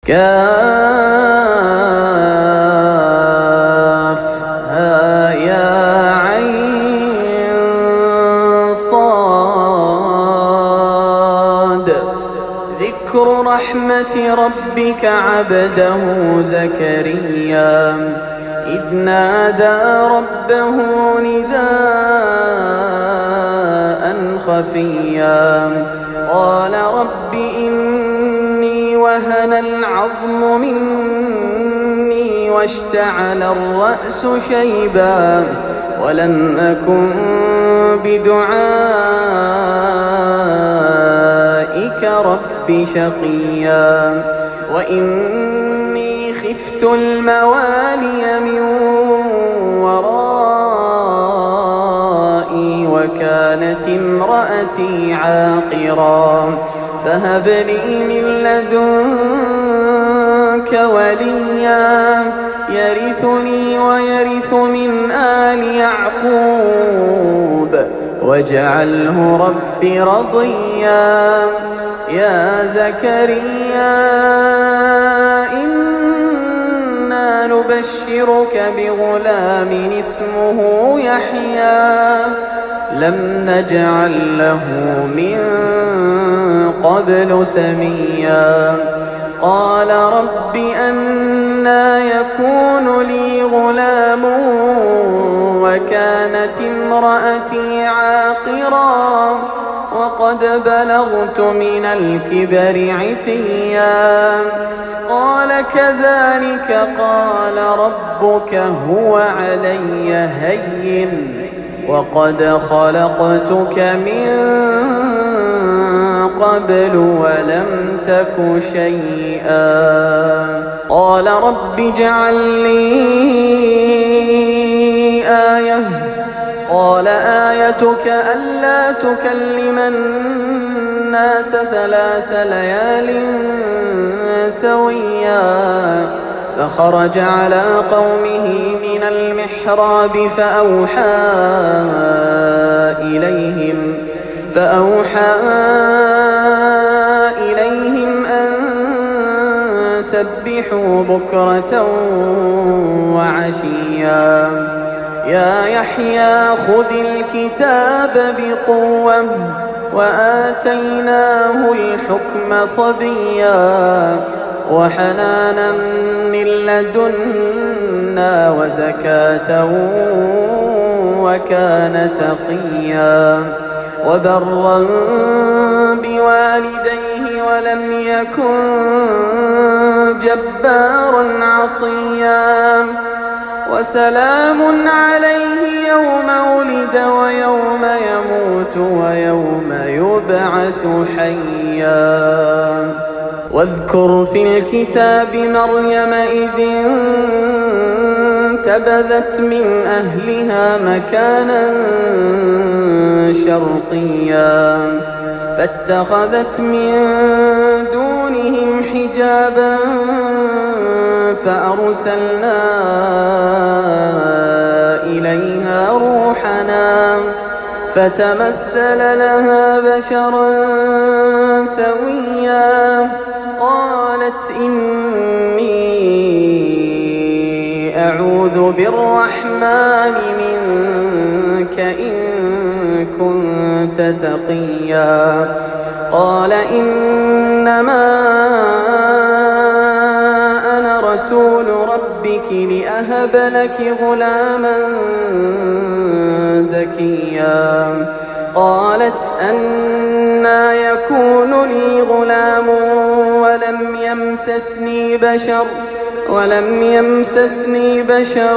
كافها يا عين صاد. ذكر رحمة ربك عبده زكريا إذ نادى ربه نداء خفيا قال رب إني وهن العظم مني واشتعل الرأس شيبا ولم أكن بدعائك رب شقيا وإني خفت الموالي من ورائي وكانت امرأتي عاقرا فهب لي من لدنك وليا يرثني ويرث من آل يعقوب واجعله رب رضيا. يا زكريا إنا نبشرك بغلام اسمه يحيى لم نجعل له من قبل سميا. قال رب أنى يكون لي غلام وكانت امرأتي عاقرا وقد بلغت من الكبر عتيا. قال كذلك قال ربك هو علي هين وقد خلقتك من قبل ولم تك شيئا. قال رب اجعل لي آية قال آيتك ألا تكلم الناس 3 ليال سويا. فخرج على قومه من المحراب فأوحى إليهم أن سبحوا بكرة وعشيا. يا يحيى خذ الكتاب بقوة وآتيناه الحكم صبيا وحنانا من لدنا وزكاة وكان تقيا وبرا بوالديه ولم يكن جبارا عصيا. وسلام عليه يوم ولد ويوم يموت ويوم يبعث حيا. واذكر في الكتاب مريم إذ انتبذت من أهلها مكانا شرقيا فاتخذت من دونهم حجابا فأرسلنا إليها روحنا فتمثل لها بشرا سويا. قالت إني أعوذ بالرحمن منك إن كنت تقيا. قال إنما أنا رسول ربك لأهب لك غلاما زكيا. قالت أنى يكون لي غلام ولم يمسسني بشر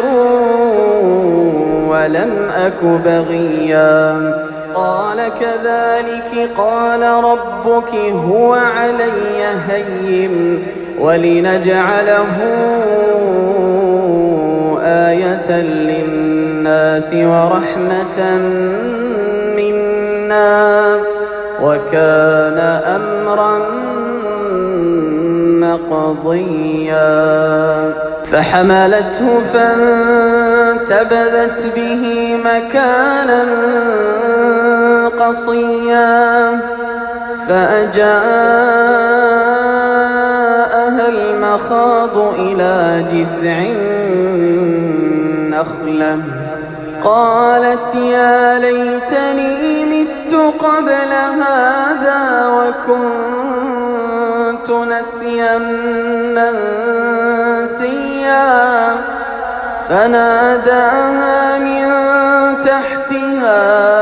ولم أك بغيا. قال كذلك قال ربك هو علي هين ولنجعله آية للناس ورحمة منا وكان أمرا مقضيا. فحملته فانتبذت به مكانا قصيا فأجاءها المخاض إلى جذع النخلة قالت يا ليتني مت قبل هذا وكنت نسيا منسيا فناداها من تحتها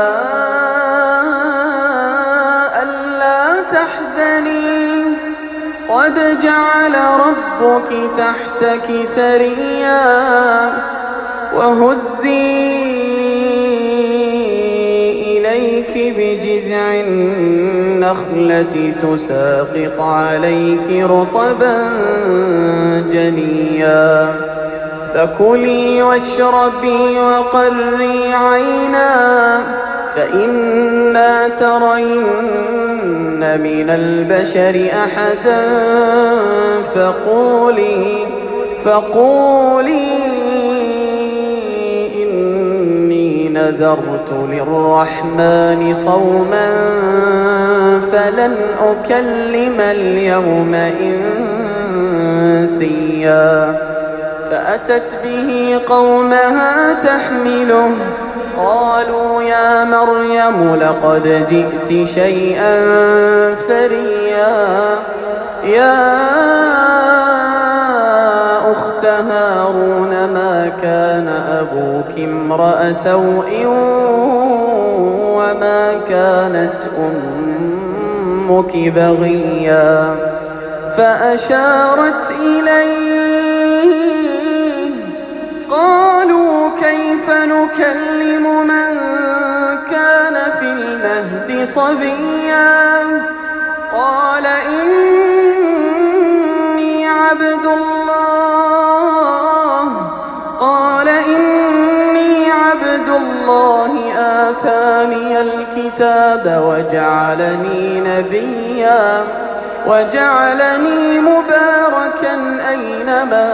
ألا تحزني قد جعل ربك تحتك سريا وهزي إليك بجذع النخلة تساقط عليك رطبا جنيا فكلي واشربي وقري عينا فإما ترين من البشر أحدا فقولي إني نذرت للرحمن صوما فلن أكلم اليوم إنسيا فأتت به قومها تحمله قالوا يا مريم لقد جئت شيئا فريا يا أخت هارون ما كان أبوك امرأ سوء وما كانت أمك بغيا فأشارت إليه قالوا كيف نكلم من كان في المهد صبيا قال إني عبد الله آتاني الكتاب وجعلني نبيا وجعلني مباركا أينما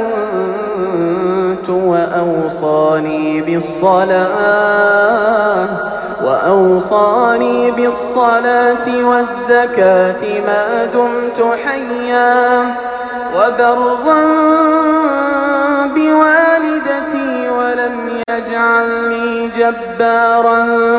كنت وأوصاني بالصلاة والزكاة ما دمت حيا وبرا بوالدتي ولم يجعلني جبارا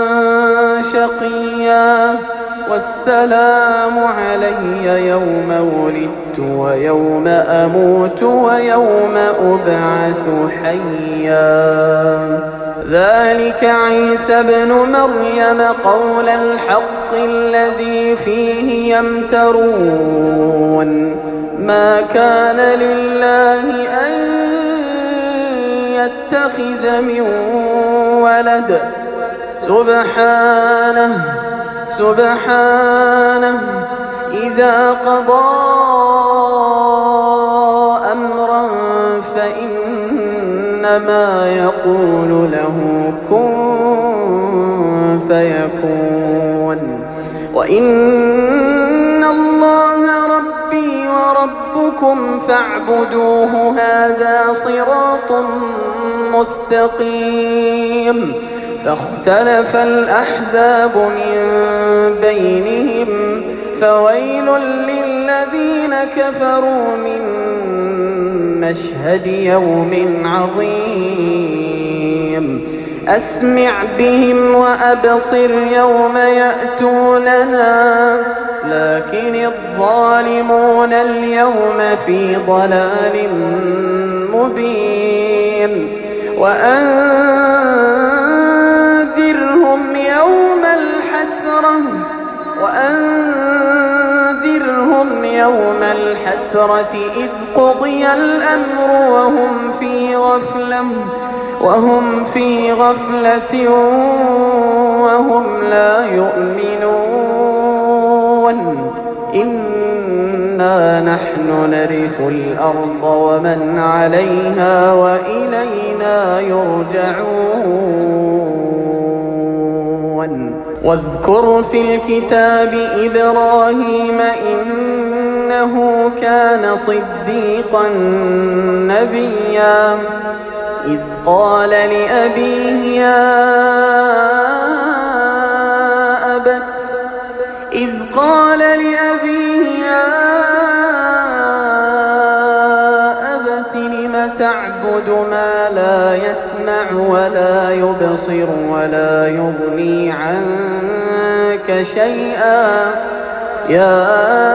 شقيا والسلام علي يوم ولدت ويوم أموت ويوم أبعث حيا ذلك عيسى ابن مريم قول الحق الذي فيه يمترون ما كان لله أن يتخذ من ولد سبحانه إذا قضى أمرا فإنما يقول له كن فيكون وإن الله ربي وربكم فاعبدوه هذا صراط مستقيم فاختلف الأحزاب من بينهم فويل للذين كفروا من مشهد يوم عظيم أسمع بهم وأبصر يوم يأتوننا لكن الظالمون اليوم في ضلال مبين وأنذرهم يوم الحسرة إذ قضي الأمر وهم في غفلة وهم لا يؤمنون إنا نحن نرث الأرض ومن عليها وإلينا يرجعون واذكر في الكتاب إبراهيم إنه كان صديقا نبيا إذ قال لأبيه يا تعبد ما لا يسمع ولا يبصر ولا يغني عنك شيئا يا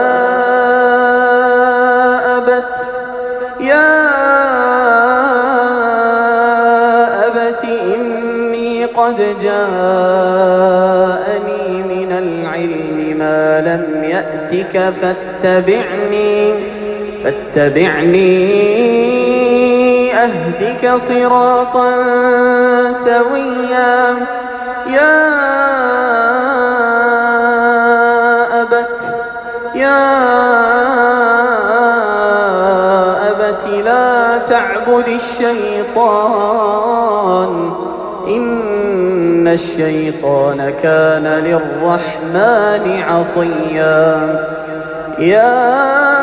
أبت إني قد جاءني من العلم ما لم يأتك فاتبعني أهدك صراطا سويا يا أبت لا تعبد الشيطان إن الشيطان كان للرحمن عصيا يا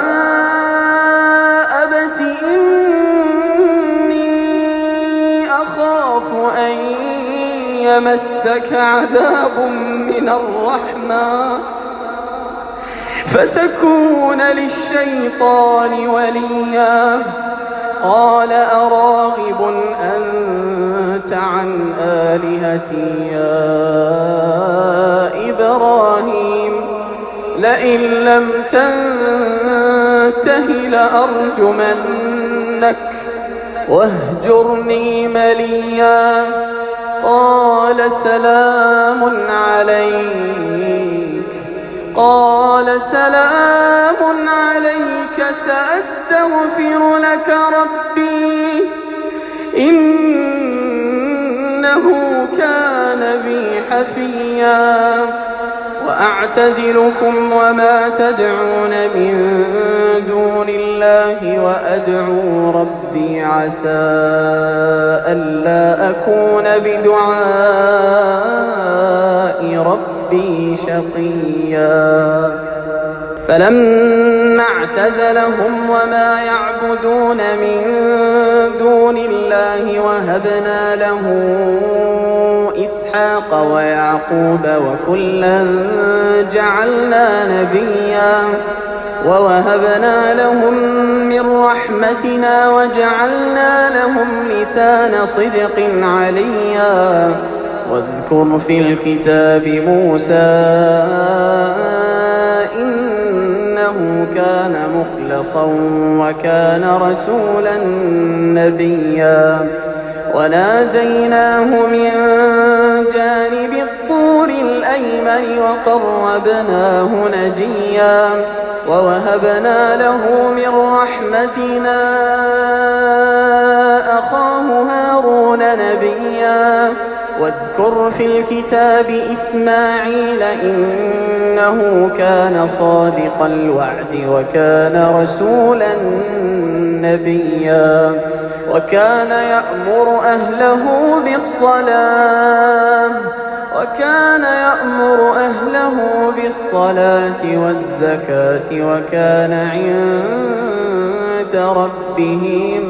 أبت إني أخاف أن يمسك عذاب من الرحمن فتكون للشيطان وليا قال أراغب أنت عن آلهتي يا إبراهيم لئن لم تنته لأرجمنك واهجرني مليا قال سلام عليك سأستغفر لك ربي إنه كان بي حفيا وأعتزلكم وما تدعون من دون الله وأدعو ربي عسى ألا أكون بدعاء ربي شقيا فلما اعتزلهم وما يعبدون من دون الله وهبنا له إسحاق ويعقوب وكلا جعلنا نبيا ووهبنا لهم من رحمتنا وجعلنا لهم لسان صدق عليا واذكر في الكتاب موسى إنه كان مخلصا وكان رسولا نبيا وناديناه من جانب الطور الأيمن وقربناه نجيا ووهبنا له من رحمتنا أخاه هارون نبيا واذكر في الكتاب إسماعيل إنه كان صادق الوعد وكان رسولا نبيا وكان يأمر أهله بالصلاة والزكاة وكان عند ربه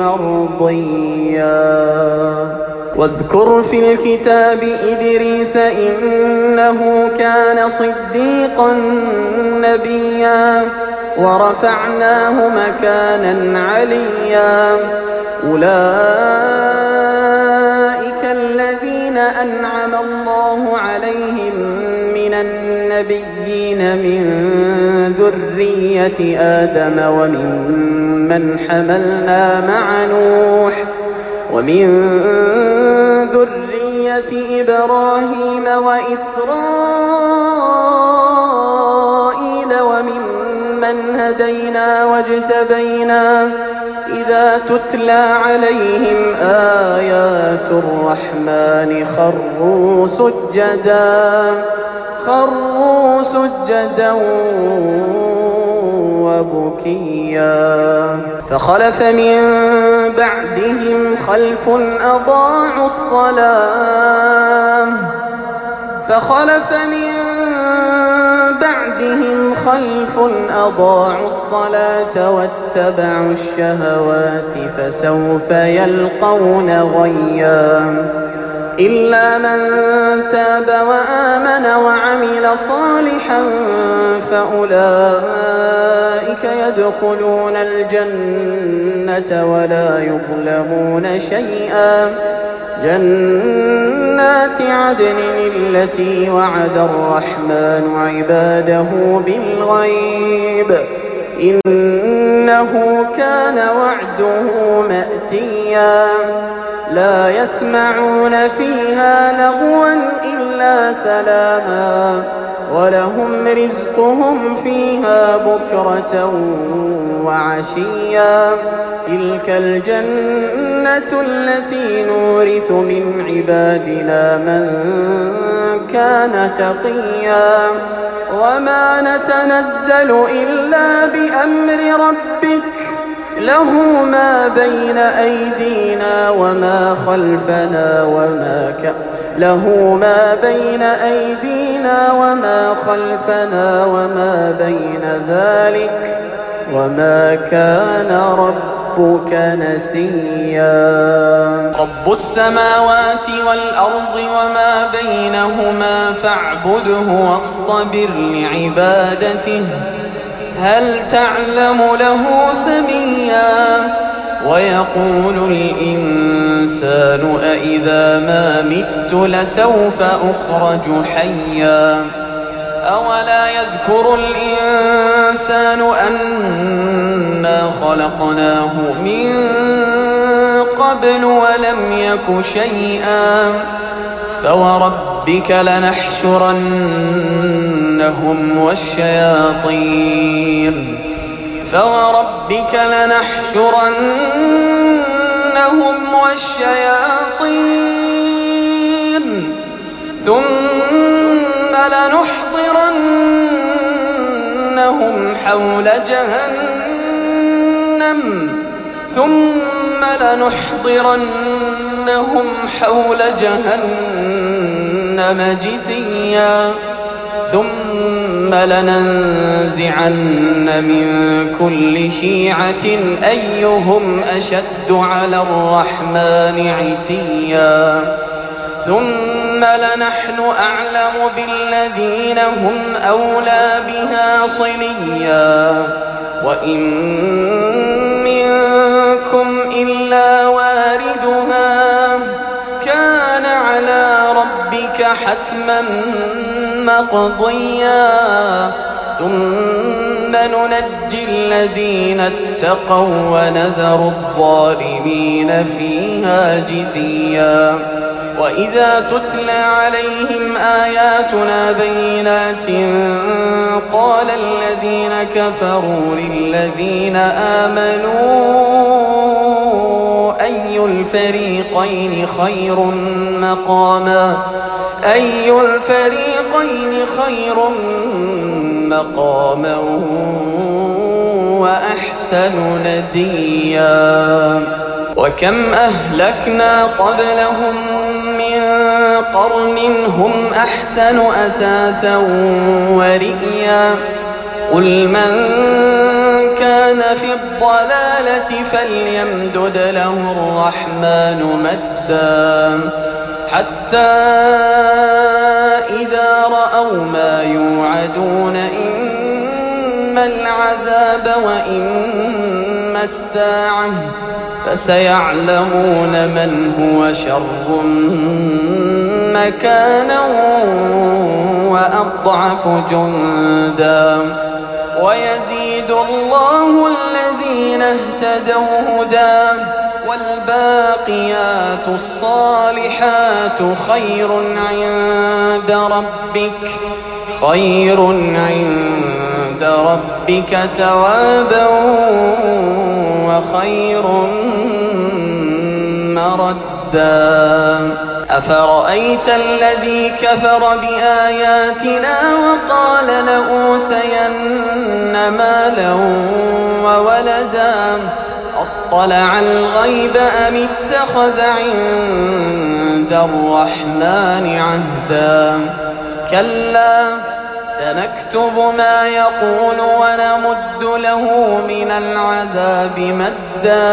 مرضيا واذكر في الكتاب إدريس إنه كان صديقا نبيا ورفعناه مكانا عليا أولئك الذين أنعم الله عليهم من النبيين من ذرية آدم وممن حملنا مع نوح ومن ذرية إبراهيم وإسرائيل وممن هدينا واجتبينا إذا تتلى عليهم آيات الرحمن خروا سجدا وبكيا فخلف من بعدهم خلف أضاعوا الصلاة واتبعوا الشهوات فسوف يلقون غيا إلا من تاب وآمن وعمل صالحا فأولئك أولئك يدخلون الجنة ولا يظلمون شيئا جنات عدن التي وعد الرحمن عباده بالغيب إنه كان وعده مأتيا لا يسمعون فيها لغوا إلا سلاما ولهم رزقهم فيها بكرة وعشيا تلك الجنة التي نورث من عبادنا من كان تقيا وما نتنزل إلا بأمر ربك له ما بين أيدينا وما خلفنا وما بين ذلك وما كان ربك نسيا رب السماوات والأرض وما بينهما فاعبده واصطبر لعبادته هل تعلم له سميا ويقول الإنسان أإذا ما مت لسوف أخرج حيا أولا يذكر الإنسان أنا خلقناه من قبل ولم يك شيئا فوربك لنحشرنهم والشياطين ثم لنحضرنهم حول جهنم جثيا ثم لننزعن من كل شيعة أيهم أشد على الرحمن عتيا ثم لنحن أعلم بالذين هم أولى بها صليا وإن منكم إلا واردها كان على ربك حتما مقضيا ثم ننجي الذين اتقوا ونذر الظالمين فيها جثيا وإذا تتلى عليهم آياتنا بينات قال الذين كفروا للذين آمنوا أي الفريقين خير مقاما وأحسن نديا وكم أهلكنا قبلهم من قرن هم أحسن أثاثا ورئيا قل من كان في الضلالة فليمدد له الرحمن مدا حتى إذا رأوا ما يوعدون إما العذاب وإما الساعة فسيعلمون من هو شر مكانا وأضعف جندا ويزيد الله الذين اهتدوا هدى والباقيات الصالحات خير عند ربك ثوابا وخير مردا أفرأيت الذي كفر بآياتنا وقال لأوتين مالا وولدا أطلع الغيب أم اتخذ عند الرحمن عهدا كلا سنكتب ما يقول ونمد له من العذاب مدا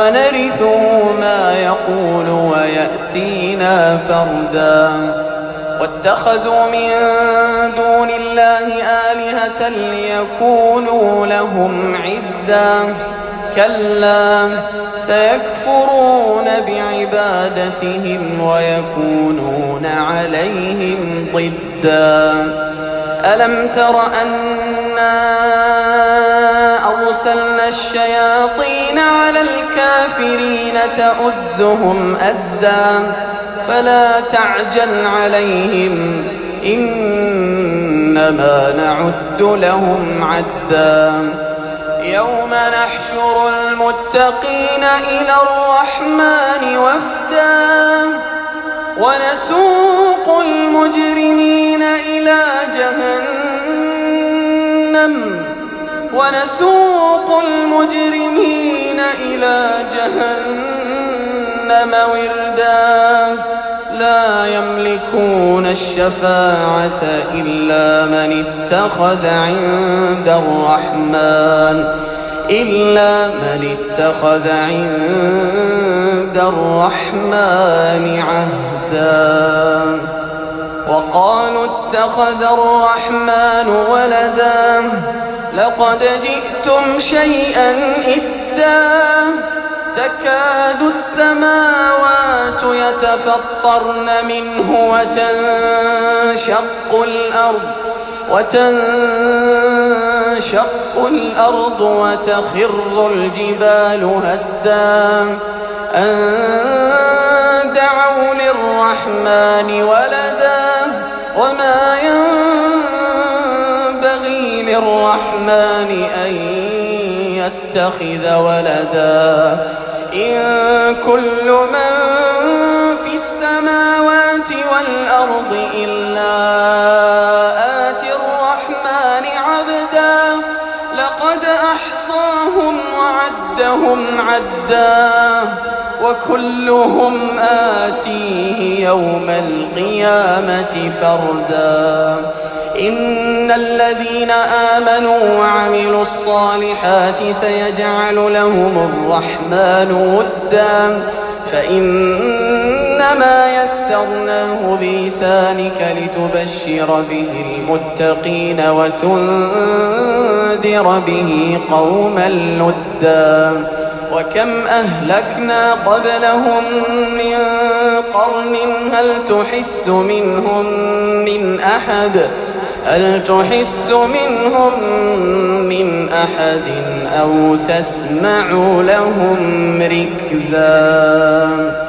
ونرثه ما يقول ويأتينا فردا واتخذوا من دون الله آلهة ليكونوا لهم عزا كلا سيكفرون بعبادتهم ويكونون عليهم ضدا ألم تر أنا أرسلنا الشياطين على الكافرين تؤزهم أزا فلا تعجل عليهم إنما نعد لهم عدا يوم نحشر المتقين إلى الرحمن وفدا ونسوق المجرمين إلى جهنم وردا لا يملكون الشفاعة إلا من اتخذ عند الرحمن عهدا وقالوا اتخذ الرحمن ولدا لقد جئتم شيئا إدا تكاد السماوات يتفطرن منه وتنشق الأرض وتخر الجبال هدا أن دعوا للرحمن ولدا وما ينبغي للرحمن أن يتخذ ولدا إن كل من في السماوات والأرض إلا آتي الرحمن عبدا لقد أحصاهم وعدهم عدا وكلهم آتيه يوم القيامة فردا إن الذين آمنوا وعملوا الصالحات سيجعل لهم الرحمن ودا فإنما يسرناه بلسانك لتبشر به المتقين وتنذر به قوما لدا وكم أهلكنا قبلهم من قرن هل تحس منهم من أحد أو تسمع لهم ركزا